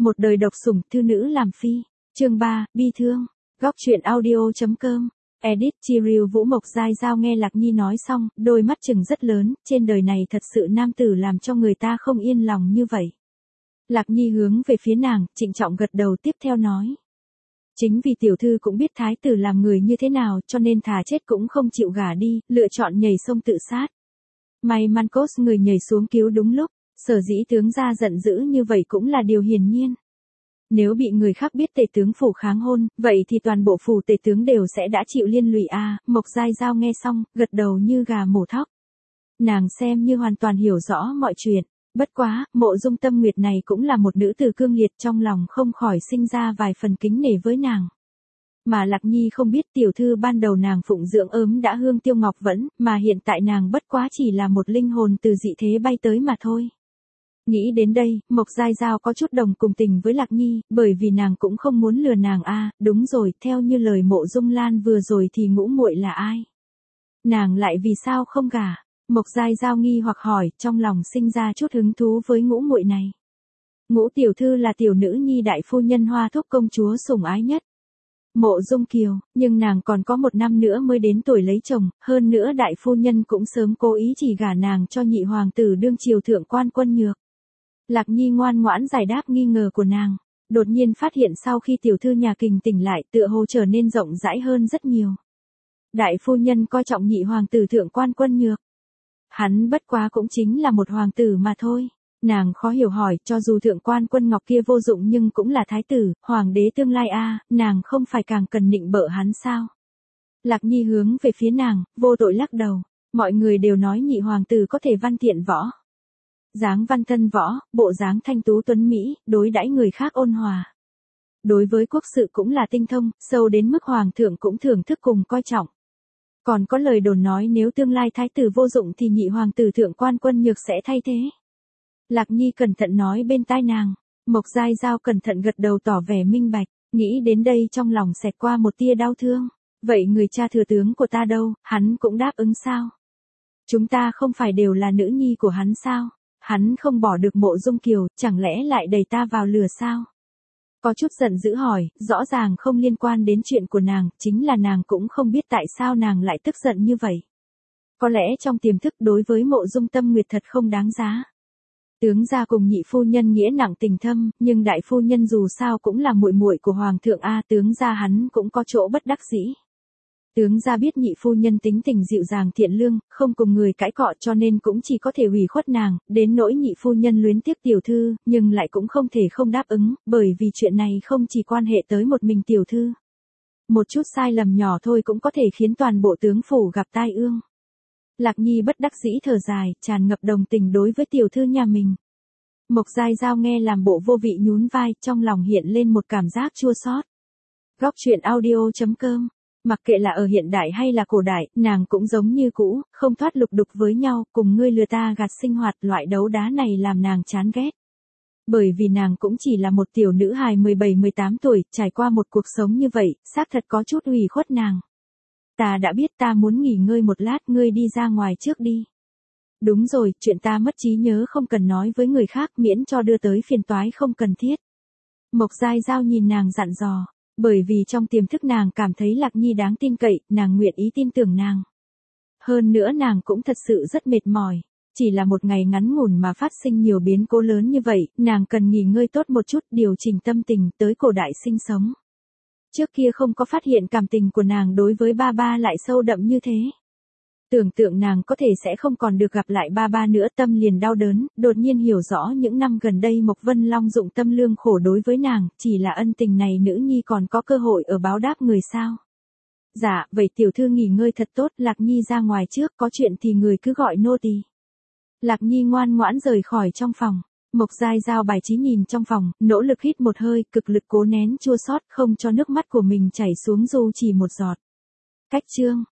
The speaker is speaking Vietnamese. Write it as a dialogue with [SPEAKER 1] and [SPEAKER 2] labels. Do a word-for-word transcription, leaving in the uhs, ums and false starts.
[SPEAKER 1] Một đời độc sủng, thư nữ làm phi. Chương ba, bi thương. Góc truyện audio.com. Edit Chiriu Vũ Mộc Giai Giao nghe Lạc Nhi nói xong, đôi mắt trừng rất lớn, trên đời này thật sự nam tử làm cho người ta không yên lòng như vậy. Lạc Nhi hướng về phía nàng, trịnh trọng gật đầu tiếp theo nói. Chính vì tiểu thư cũng biết thái tử làm người như thế nào cho nên thà chết cũng không chịu gả đi, lựa chọn nhảy sông tự sát. May mắn Cốt người nhảy xuống cứu đúng lúc, sở dĩ tướng gia giận dữ như vậy cũng là điều hiển nhiên. Nếu bị người khác biết tể tướng phủ kháng hôn, vậy thì toàn bộ phủ tể tướng đều sẽ đã chịu liên lụy a. À, Mộc Giai Giao nghe xong, gật đầu như gà mổ thóc. Nàng xem như hoàn toàn hiểu rõ mọi chuyện. Bất quá, Mộ Dung Tâm Nguyệt này cũng là một nữ tử cương liệt, trong lòng không khỏi sinh ra vài phần kính nể với nàng. Mà Lạc Nhi không biết tiểu thư ban đầu nàng phụng dưỡng ớm đã hương tiêu ngọc vẫn, mà hiện tại nàng bất quá chỉ là một linh hồn từ dị thế bay tới mà thôi. Nghĩ đến đây, Mộc Giai Giao có chút đồng cùng tình với Lạc Nhi, bởi vì nàng cũng không muốn lừa nàng a. À, đúng rồi, theo như lời Mộ Dung Lan vừa rồi thì ngũ muội là ai? Nàng lại vì sao không gả? Mộc Giai Giao nghi hoặc hỏi, trong lòng sinh ra chút hứng thú với ngũ muội này. Ngũ tiểu thư là tiểu nữ nhi đại phu nhân Hoa Thúc công chúa sủng ái nhất. Mộ Dung Kiều, nhưng nàng còn có một năm nữa mới đến tuổi lấy chồng, hơn nữa đại phu nhân cũng sớm cố ý chỉ gả nàng cho nhị hoàng tử đương triều thượng quan Quân Nhược. Lạc Nhi ngoan ngoãn giải đáp nghi ngờ của nàng, đột nhiên phát hiện sau khi tiểu thư nhà Kình tỉnh lại tựa hồ trở nên rộng rãi hơn rất nhiều. Đại phu nhân coi trọng nhị hoàng tử thượng quan Quân Nhược. Hắn bất quá cũng chính là một hoàng tử mà thôi. Nàng khó hiểu hỏi, cho dù thượng quan Quân Ngọc kia vô dụng nhưng cũng là thái tử, hoàng đế tương lai a, à, nàng không phải càng cần nịnh bợ hắn sao? Lạc Nhi hướng về phía nàng, vô tội lắc đầu, mọi người đều nói nhị hoàng tử có thể văn thiện võ. Dáng văn thân võ, bộ dáng thanh tú tuấn mỹ, đối đãi người khác ôn hòa. Đối với quốc sự cũng là tinh thông, sâu đến mức hoàng thượng cũng thưởng thức cùng coi trọng. Còn có lời đồn nói nếu tương lai thái tử vô dụng thì nhị hoàng tử thượng quan Quân Nhược sẽ thay thế. Lạc Nhi cẩn thận nói bên tai nàng, Mộc Giai Giao cẩn thận gật đầu tỏ vẻ minh bạch, nghĩ đến đây trong lòng xẹt qua một tia đau thương. Vậy người cha thừa tướng của ta đâu, hắn cũng đáp ứng sao? Chúng ta không phải đều là nữ nhi của hắn sao? Hắn không bỏ được Mộ Dung Kiều, chẳng lẽ lại đẩy ta vào lửa sao? Có chút giận dữ hỏi, rõ ràng không liên quan đến chuyện của nàng, chính là nàng cũng không biết tại sao nàng lại tức giận như vậy. Có lẽ trong tiềm thức đối với Mộ Dung Tâm Nguyệt thật không đáng giá. Tướng gia cùng nhị phu nhân nghĩa nặng tình thâm, nhưng đại phu nhân dù sao cũng là muội muội của hoàng thượng a, tướng gia hắn cũng có chỗ bất đắc dĩ. Tướng gia biết nhị phu nhân tính tình dịu dàng thiện lương, không cùng người cãi cọ cho nên cũng chỉ có thể hủy khuất nàng, đến nỗi nhị phu nhân luyến tiếc tiểu thư, nhưng lại cũng không thể không đáp ứng, bởi vì chuyện này không chỉ quan hệ tới một mình tiểu thư. Một chút sai lầm nhỏ thôi cũng có thể khiến toàn bộ tướng phủ gặp tai ương. Lạc Nhi bất đắc dĩ thở dài, tràn ngập đồng tình đối với tiểu thư nhà mình. Mộc Giai Giao nghe làm bộ vô vị nhún vai, trong lòng hiện lên một cảm giác chua xót. Góc truyện audio.com. Mặc kệ là ở hiện đại hay là cổ đại, nàng cũng giống như cũ, không thoát lục đục với nhau, cùng ngươi lừa ta gạt sinh hoạt, loại đấu đá này làm nàng chán ghét. Bởi vì nàng cũng chỉ là một tiểu nữ hài mười bảy mười tám tuổi, trải qua một cuộc sống như vậy, xác thật có chút ủy khuất nàng. Ta đã biết, ta muốn nghỉ ngơi một lát, ngươi đi ra ngoài trước đi. Đúng rồi, chuyện ta mất trí nhớ không cần nói với người khác, miễn cho đưa tới phiền toái không cần thiết. Mộc Giai Giao nhìn nàng dặn dò, bởi vì trong tiềm thức nàng cảm thấy Lạc Nhi đáng tin cậy, nàng nguyện ý tin tưởng nàng. Hơn nữa nàng cũng thật sự rất mệt mỏi, chỉ là một ngày ngắn ngủn mà phát sinh nhiều biến cố lớn như vậy, nàng cần nghỉ ngơi tốt một chút, điều chỉnh tâm tình tới cổ đại sinh sống. Trước kia không có phát hiện cảm tình của nàng đối với ba ba lại sâu đậm như thế. Tưởng tượng nàng có thể sẽ không còn được gặp lại ba ba nữa, tâm liền đau đớn, đột nhiên hiểu rõ những năm gần đây Mộc Vân Long dụng tâm lương khổ đối với nàng, chỉ là ân tình này nữ nhi còn có cơ hội ở báo đáp người sao. Dạ, vậy tiểu thư nghỉ ngơi thật tốt, Lạc Nhi ra ngoài trước, có chuyện thì người cứ gọi nô tỳ. Lạc Nhi ngoan ngoãn rời khỏi trong phòng. Mộc Giai Giao bài trí nhìn trong phòng, nỗ lực hít một hơi, cực lực cố nén chua xót, không cho nước mắt của mình chảy xuống dù chỉ một giọt. Cách chương